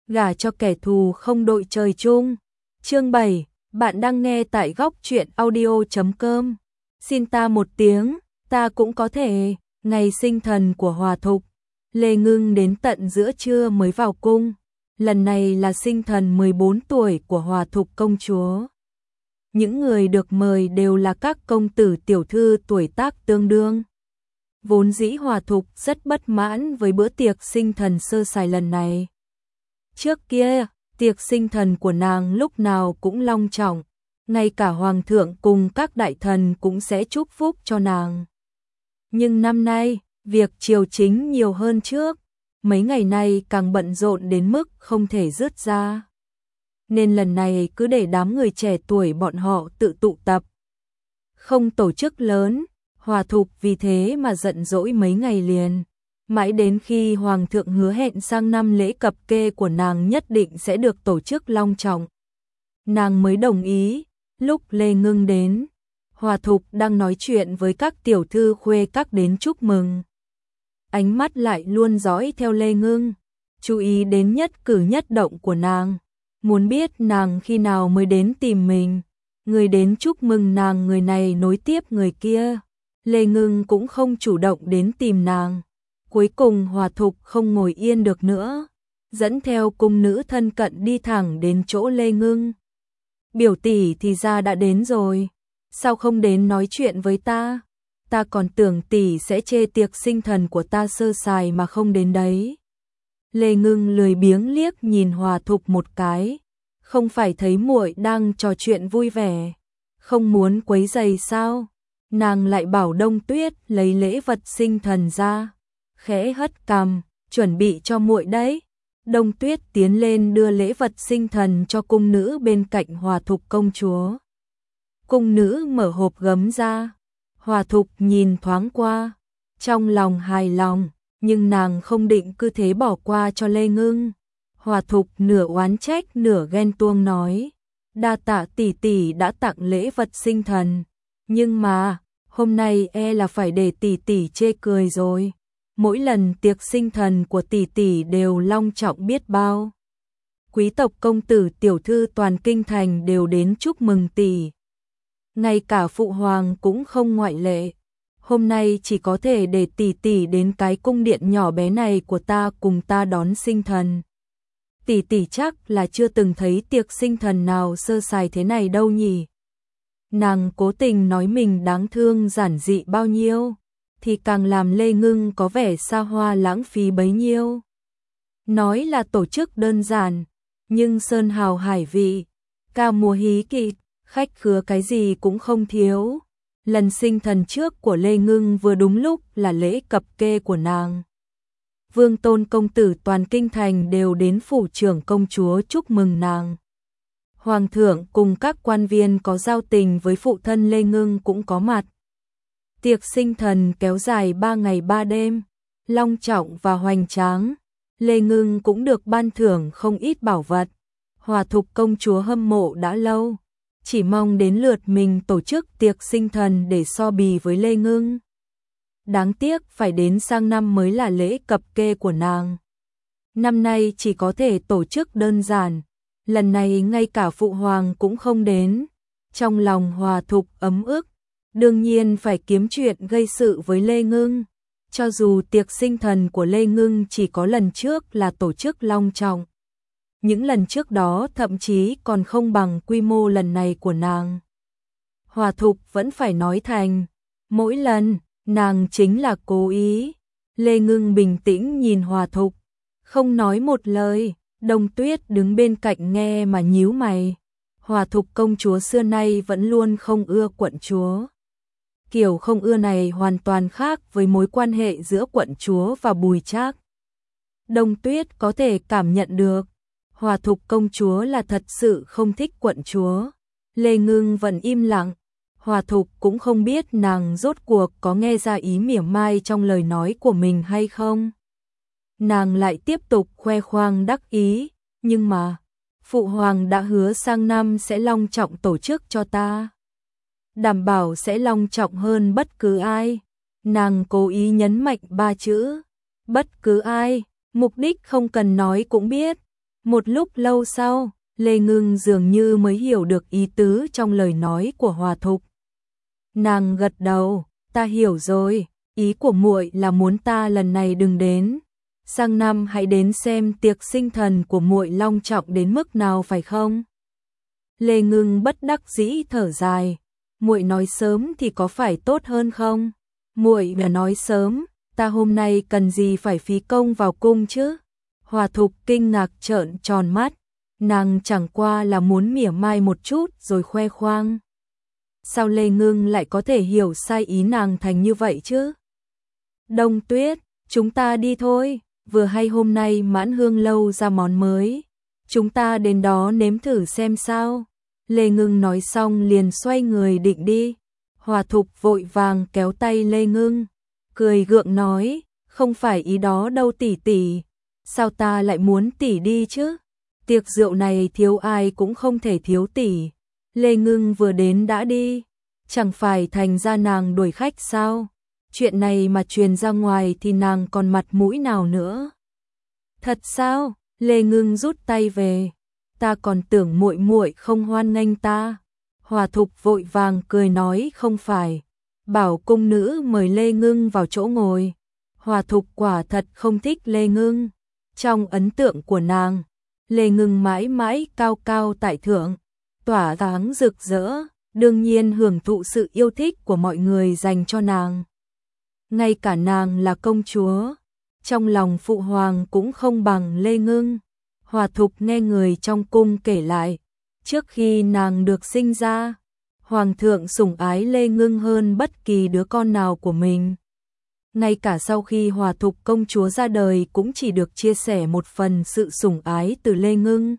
gả cho kẻ thù không đội trời chung. Chương 7, bạn đang nghe tại góc truyện audio.com. Xin ta một tiếng, ta cũng có thể. Ngày sinh thần của Hòa Thục, Lê Ngưng đến tận giữa trưa mới vào cung. Lần này là sinh thần 14 tuổi của Hòa Thục công chúa. Những người được mời đều là các công tử tiểu thư tuổi tác tương đương. Vốn dĩ Hòa Thục rất bất mãn với bữa tiệc sinh thần sơ sài lần này. Trước kia, tiệc sinh thần của nàng lúc nào cũng long trọng, ngay cả hoàng thượng cùng các đại thần cũng sẽ chúc phúc cho nàng. Nhưng năm nay, việc triều chính nhiều hơn trước, mấy ngày nay càng bận rộn đến mức không thể dứt ra. Nên lần này cứ để đám người trẻ tuổi bọn họ tự tụ tập. Không tổ chức lớn, Hòa Thục vì thế mà giận dỗi mấy ngày liền. Mãi đến khi Hoàng thượng hứa hẹn sang năm lễ cập kê của nàng nhất định sẽ được tổ chức long trọng, nàng mới đồng ý. Lúc Lê Ngưng đến, Hòa Thục đang nói chuyện với các tiểu thư khuê các đến chúc mừng. Ánh mắt lại luôn dõi theo Lê Ngưng, chú ý đến nhất cử nhất động của nàng, muốn biết nàng khi nào mới đến tìm mình. Người đến chúc mừng nàng người này nối tiếp người kia, Lê Ngưng cũng không chủ động đến tìm nàng. Cuối cùng Hòa Thục không ngồi yên được nữa, dẫn theo cung nữ thân cận đi thẳng đến chỗ Lê Ngưng. Biểu tỷ thì ra đã đến rồi, sao không đến nói chuyện với ta? Ta còn tưởng tỷ sẽ chê tiệc sinh thần của ta sơ sài mà không đến đấy. Lê Ngưng lười biếng liếc nhìn Hòa Thục một cái, không phải thấy muội đang trò chuyện vui vẻ, không muốn quấy rầy sao? Nàng lại bảo Đông Tuyết lấy lễ vật sinh thần ra, khẽ hất cằm, chuẩn bị cho muội đấy. Đông Tuyết tiến lên đưa lễ vật sinh thần cho cung nữ bên cạnh Hòa Thục công chúa. Cung nữ mở hộp gấm ra, Hòa Thục nhìn thoáng qua, trong lòng hài lòng, nhưng nàng không định cứ thế bỏ qua cho Lê Ngưng. Hòa Thục nửa oán trách nửa ghen tuông nói, đa tạ tỷ tỷ đã tặng lễ vật sinh thần, nhưng mà hôm nay e là phải để tỷ tỷ chê cười rồi. Mỗi lần tiệc sinh thần của tỷ tỷ đều long trọng biết bao. Quý tộc công tử tiểu thư toàn kinh thành đều đến chúc mừng tỷ. Ngay cả phụ hoàng cũng không ngoại lệ. Hôm nay chỉ có thể để tỷ tỷ đến cái cung điện nhỏ bé này của ta cùng ta đón sinh thần. Tỷ tỷ chắc là chưa từng thấy tiệc sinh thần nào sơ sài thế này đâu nhỉ. Nàng cố tình nói mình đáng thương giản dị bao nhiêu, thì càng làm Lê Ngưng có vẻ xa hoa lãng phí bấy nhiêu. Nói là tổ chức đơn giản, nhưng sơn hào hải vị, ca múa hí kịch, khách khứa cái gì cũng không thiếu. Lần sinh thần trước của Lê Ngưng vừa đúng lúc là lễ cập kê của nàng. Vương tôn công tử toàn kinh thành đều đến phủ trưởng công chúa chúc mừng nàng. Hoàng thượng cùng các quan viên có giao tình với phụ thân Lê Ngưng cũng có mặt. Tiệc sinh thần kéo dài 3 ngày 3 đêm, long trọng và hoành tráng. Lê Ngưng cũng được ban thưởng không ít bảo vật. Hòa Thục công chúa hâm mộ đã lâu, chỉ mong đến lượt mình tổ chức tiệc sinh thần để so bì với Lê Ngưng. Đáng tiếc phải đến sang năm mới là lễ cập kê của nàng. Năm nay chỉ có thể tổ chức đơn giản, lần này ngay cả phụ hoàng cũng không đến. Trong lòng Hòa Thục ấm ức, đương nhiên phải kiếm chuyện gây sự với Lê Ngưng. Cho dù tiệc sinh thần của Lê Ngưng chỉ có lần trước là tổ chức long trọng, những lần trước đó thậm chí còn không bằng quy mô lần này của nàng. Hòa Thục vẫn phải nói thành, mỗi lần, nàng chính là cố ý. Lê Ngưng bình tĩnh nhìn Hòa Thục, không nói một lời. Đông Tuyết đứng bên cạnh nghe mà nhíu mày. Hòa Thục công chúa xưa nay vẫn luôn không ưa quận chúa. Kiểu không ưa này hoàn toàn khác với mối quan hệ giữa quận chúa và Bùi Trác. Đông Tuyết có thể cảm nhận được, Hòa Thục công chúa là thật sự không thích quận chúa. Lê Ngưng vẫn im lặng, Hòa Thục cũng không biết nàng rốt cuộc có nghe ra ý mỉa mai trong lời nói của mình hay không. Nàng lại tiếp tục khoe khoang đắc ý, nhưng mà, phụ hoàng đã hứa sang năm sẽ long trọng tổ chức cho ta. Đảm bảo sẽ long trọng hơn bất cứ ai. Nàng cố ý nhấn mạnh 3 chữ, bất cứ ai, mục đích không cần nói cũng biết. Một lúc lâu sau, Lê Ngưng dường như mới hiểu được ý tứ trong lời nói của Hòa Thục. Nàng gật đầu, ta hiểu rồi, ý của muội là muốn ta lần này đừng đến. Sang năm hãy đến xem tiệc sinh thần của muội long trọng đến mức nào phải không? Lê Ngưng bất đắc dĩ thở dài, muội nói sớm thì có phải tốt hơn không? Muội đã nói sớm, ta hôm nay cần gì phải phí công vào cung chứ? Hòa Thục kinh ngạc trợn tròn mắt, nàng chẳng qua là muốn mỉa mai một chút rồi khoe khoang. Sao Lê Ngưng lại có thể hiểu sai ý nàng thành như vậy chứ? Đông Tuyết, chúng ta đi thôi, vừa hay hôm nay Mãn Hương lâu ra món mới, chúng ta đến đó nếm thử xem sao. Lê Ngưng nói xong liền xoay người định đi. Hòa Thục vội vàng kéo tay Lê Ngưng, cười gượng nói, không phải ý đó đâu tỷ tỷ, sao ta lại muốn tỷ đi chứ? Tiệc rượu này thiếu ai cũng không thể thiếu tỷ. Lê Ngưng vừa đến đã đi, chẳng phải thành ra nàng đuổi khách sao? Chuyện này mà truyền ra ngoài thì nàng còn mặt mũi nào nữa? Thật sao? Lê Ngưng rút tay về, ta còn tưởng muội muội không hoan nghênh ta. Hòa Thục vội vàng cười nói không phải, bảo cung nữ mời Lê Ngưng vào chỗ ngồi. Hòa Thục quả thật không thích Lê Ngưng. Trong ấn tượng của nàng, Lê Ngưng mãi mãi cao cao tại thượng, tỏa sáng rực rỡ, đương nhiên hưởng thụ sự yêu thích của mọi người dành cho nàng. Ngay cả nàng là công chúa, trong lòng phụ hoàng cũng không bằng Lê Ngưng. Hòa Thục nghe người trong cung kể lại, trước khi nàng được sinh ra, hoàng thượng sủng ái Lê Ngưng hơn bất kỳ đứa con nào của mình. Ngay cả sau khi Hòa Thục công chúa ra đời cũng chỉ được chia sẻ một phần sự sủng ái từ Lê Ngưng.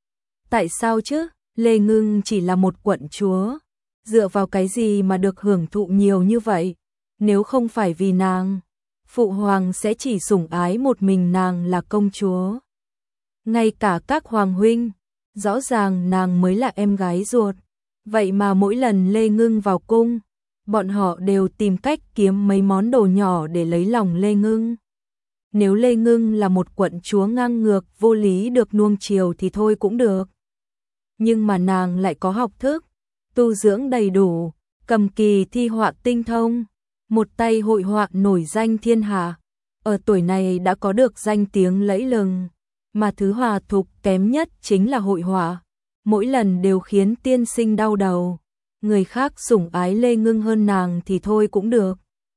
Tại sao chứ? Lê Ngưng chỉ là một quận chúa, dựa vào cái gì mà được hưởng thụ nhiều như vậy? Nếu không phải vì nàng, phụ hoàng sẽ chỉ sủng ái một mình nàng là công chúa. Ngay cả các hoàng huynh, rõ ràng nàng mới là em gái ruột, vậy mà mỗi lần Lê Ngưng vào cung, bọn họ đều tìm cách kiếm mấy món đồ nhỏ để lấy lòng Lê Ngưng. Nếu Lê Ngưng là một quận chúa ngang ngược vô lý được nuông chiều thì thôi cũng được. Nhưng mà nàng lại có học thức, tu dưỡng đầy đủ, cầm kỳ thi họa tinh thông, một tay hội họa nổi danh thiên hạ, ở tuổi này đã có được danh tiếng lẫy lừng. Mà thứ Hòa Thục kém nhất chính là hội họa, mỗi lần đều khiến tiên sinh đau đầu. Người khác sủng ái Lê Ngưng hơn nàng thì thôi cũng được,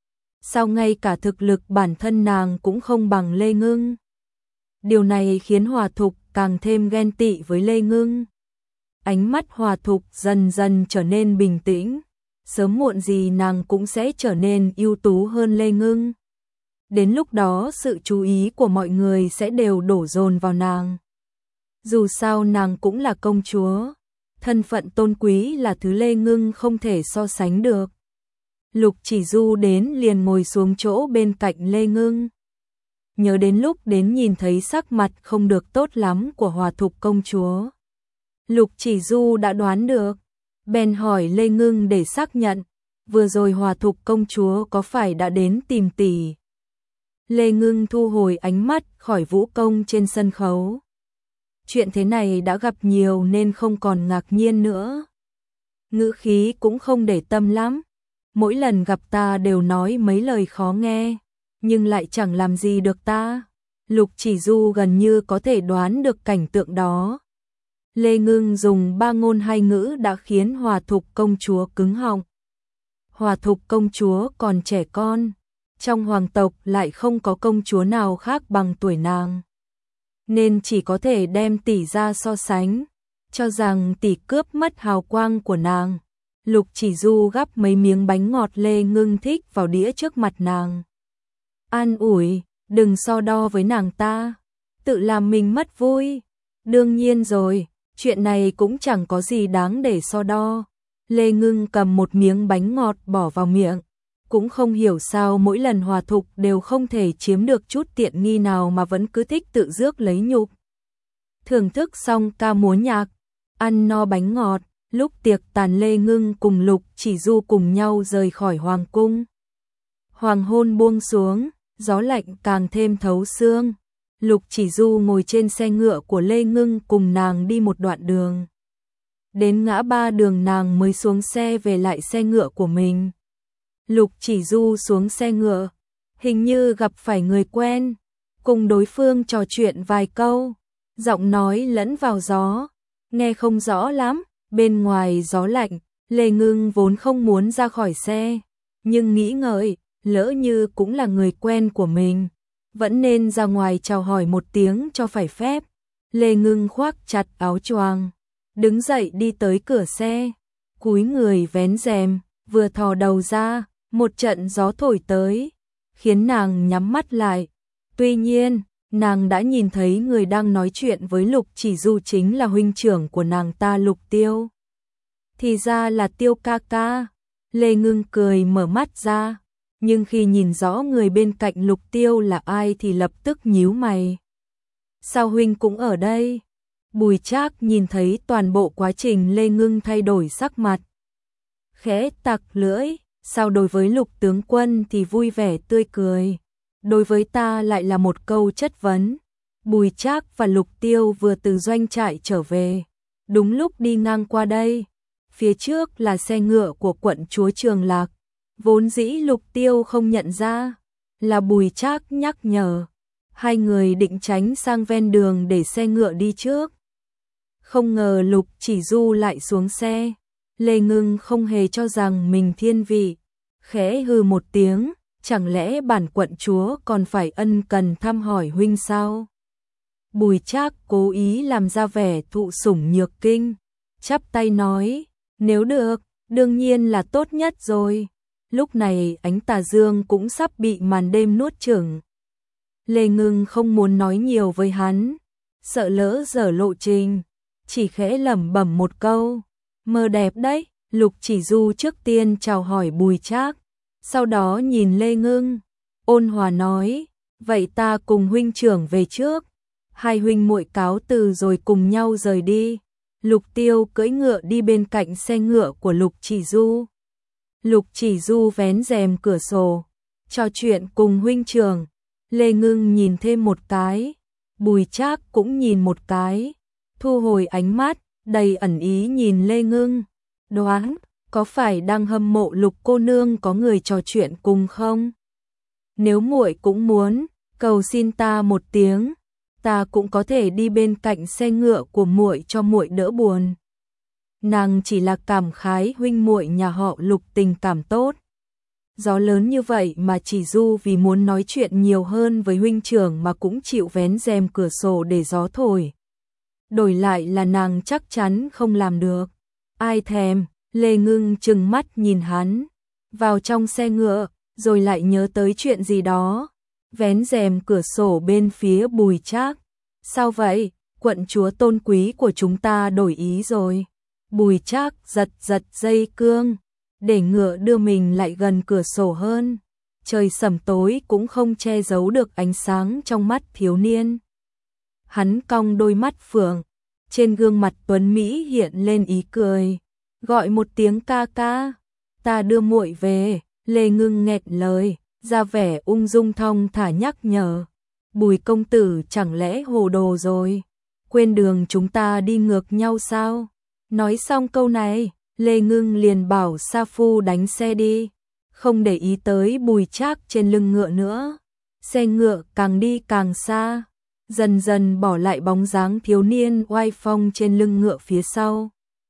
sao ngay cả thực lực bản thân nàng cũng không bằng Lê Ngưng? Điều này khiến Hòa Thục càng thêm ghen tị với Lê Ngưng. Ánh mắt Hòa Thục dần dần trở nên bình tĩnh, sớm muộn gì nàng cũng sẽ trở nên ưu tú hơn Lê Ngưng. Đến lúc đó sự chú ý của mọi người sẽ đều đổ dồn vào nàng. Dù sao nàng cũng là công chúa, thân phận tôn quý là thứ Lê Ngưng không thể so sánh được. Lục Chỉ Du đến liền ngồi xuống chỗ bên cạnh Lê Ngưng. Nhớ đến lúc đến nhìn thấy sắc mặt không được tốt lắm của Hòa Thục công chúa, Lục Chỉ Du đã đoán được, bèn hỏi Lê Ngưng để xác nhận, vừa rồi Hòa Thục công chúa có phải đã đến tìm tỷ? Lê Ngưng thu hồi ánh mắt khỏi vũ công trên sân khấu. Chuyện thế này đã gặp nhiều nên không còn ngạc nhiên nữa. Ngữ khí cũng không để tâm lắm. Mỗi lần gặp ta đều nói mấy lời khó nghe, nhưng lại chẳng làm gì được ta. Lục Chỉ Du gần như có thể đoán được cảnh tượng đó. Lê Ngưng dùng ba ngôn hai ngữ đã khiến Hòa Thục công chúa cứng họng. Hòa Thục công chúa còn trẻ con, trong hoàng tộc lại không có công chúa nào khác bằng tuổi nàng, nên chỉ có thể đem tỷ ra so sánh, cho rằng tỷ cướp mất hào quang của nàng. Lục Chỉ Du gắp mấy miếng bánh ngọt Lê Ngưng thích vào đĩa trước mặt nàng. An ủi, đừng so đo với nàng ta, tự làm mình mất vui. Đương nhiên rồi, chuyện này cũng chẳng có gì đáng để so đo. Lê Ngưng cầm một miếng bánh ngọt bỏ vào miệng, cũng không hiểu sao mỗi lần Hòa Thục đều không thể chiếm được chút tiện nghi nào mà vẫn cứ thích tự rước lấy nhục. Thưởng thức xong ca múa nhạc, ăn no bánh ngọt, lúc tiệc tàn Lê Ngưng cùng Lục Chỉ Du cùng nhau rời khỏi hoàng cung. Hoàng hôn buông xuống, gió lạnh càng thêm thấu xương. Lục Chỉ Du ngồi trên xe ngựa của Lê Ngưng cùng nàng đi một đoạn đường. Đến ngã ba đường nàng mới xuống xe về lại xe ngựa của mình. Lục Chỉ Du xuống xe ngựa, hình như gặp phải người quen, cùng đối phương trò chuyện vài câu, giọng nói lẫn vào gió, nghe không rõ lắm, bên ngoài gió lạnh, Lê Ngưng vốn không muốn ra khỏi xe, nhưng nghĩ ngợi, lỡ như cũng là người quen của mình, vẫn nên ra ngoài chào hỏi một tiếng cho phải phép. Lê Ngưng khoác chặt áo choàng, đứng dậy đi tới cửa xe, cúi người vén rèm, vừa thò đầu ra, một trận gió thổi tới, khiến nàng nhắm mắt lại. Tuy nhiên, nàng đã nhìn thấy người đang nói chuyện với Lục Chỉ Du chính là huynh trưởng của nàng ta Lục Tiêu. Thì ra là Tiêu ca ca. Lê Ngưng cười mở mắt ra, nhưng khi nhìn rõ người bên cạnh Lục Tiêu là ai thì lập tức nhíu mày. Sao huynh cũng ở đây? Bùi Trác nhìn thấy toàn bộ quá trình Lê Ngưng thay đổi sắc mặt, khẽ tặc lưỡi, sao đối với Lục tướng quân thì vui vẻ tươi cười, đối với ta lại là một câu chất vấn. Bùi Trác và Lục Tiêu vừa từ doanh trại trở về, đúng lúc đi ngang qua đây. Phía trước là xe ngựa của quận chúa Trường Lạc, vốn dĩ Lục Tiêu không nhận ra, là Bùi Trác nhắc nhở. Hai người định tránh sang ven đường để xe ngựa đi trước. Không ngờ Lục Chỉ Du lại xuống xe. Lê Ngưng không hề cho rằng mình thiên vị, khẽ hừ một tiếng, chẳng lẽ bản quận chúa còn phải ân cần thăm hỏi huynh sao? Bùi Trác cố ý làm ra vẻ thụ sủng nhược kinh, chắp tay nói, nếu được, đương nhiên là tốt nhất rồi. Lúc này ánh tà dương cũng sắp bị màn đêm nuốt chửng. Lê Ngưng không muốn nói nhiều với hắn, sợ lỡ dở lộ trình, chỉ khẽ lẩm bẩm một câu, mơ đẹp đấy. Lục Chỉ Du trước tiên chào hỏi Bùi Trác, sau đó nhìn Lê Ngưng, ôn hòa nói, vậy ta cùng huynh trưởng về trước. Hai huynh muội cáo từ rồi cùng nhau rời đi. Lục Tiêu cưỡi ngựa đi bên cạnh xe ngựa của Lục Chỉ Du. Lục Chỉ Du vén rèm cửa sổ, trò chuyện cùng huynh trưởng. Lê Ngưng nhìn thêm một cái, Bùi Trác cũng nhìn một cái, thu hồi ánh mắt, đầy ẩn ý nhìn Lê Ngưng, đoán, có phải đang hâm mộ Lục cô nương có người trò chuyện cùng không? Nếu muội cũng muốn, cầu xin ta một tiếng, ta cũng có thể đi bên cạnh xe ngựa của muội cho muội đỡ buồn. Nàng chỉ là cảm khái huynh muội nhà họ Lục tình cảm tốt. Gió lớn như vậy mà Chỉ Du vì muốn nói chuyện nhiều hơn với huynh trưởng mà cũng chịu vén rèm cửa sổ để gió thổi. Đổi lại là nàng chắc chắn không làm được. Ai thèm. Lê Ngưng trừng mắt nhìn hắn, vào trong xe ngựa, rồi lại nhớ tới chuyện gì đó, vén rèm cửa sổ bên phía Bùi Trác. Sao vậy? Quận chúa tôn quý của chúng ta đổi ý rồi. Bùi Trác giật giật dây cương, để ngựa đưa mình lại gần cửa sổ hơn. Trời sẩm tối cũng không che giấu được ánh sáng trong mắt thiếu niên. Hắn cong đôi mắt phượng, trên gương mặt tuấn mỹ hiện lên ý cười, gọi một tiếng ca ca, ta đưa muội về. Lê Ngưng nghẹn lời, ra vẻ ung dung thong thả nhắc nhở, Bùi công tử chẳng lẽ hồ đồ rồi, quên đường chúng ta đi ngược nhau sao? Nói xong câu này, Lê Ngưng liền bảo Sa Phu đánh xe đi, không để ý tới Bùi Trác trên lưng ngựa nữa. Xe ngựa càng đi càng xa, dần dần bỏ lại bóng dáng thiếu niên oai phong trên lưng ngựa phía sau.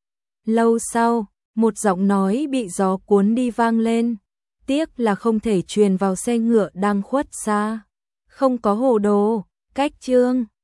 Lâu sau, một giọng nói bị gió cuốn đi vang lên, tiếc là không thể truyền vào xe ngựa đang khuất xa. Không có hồ đồ, cách chương.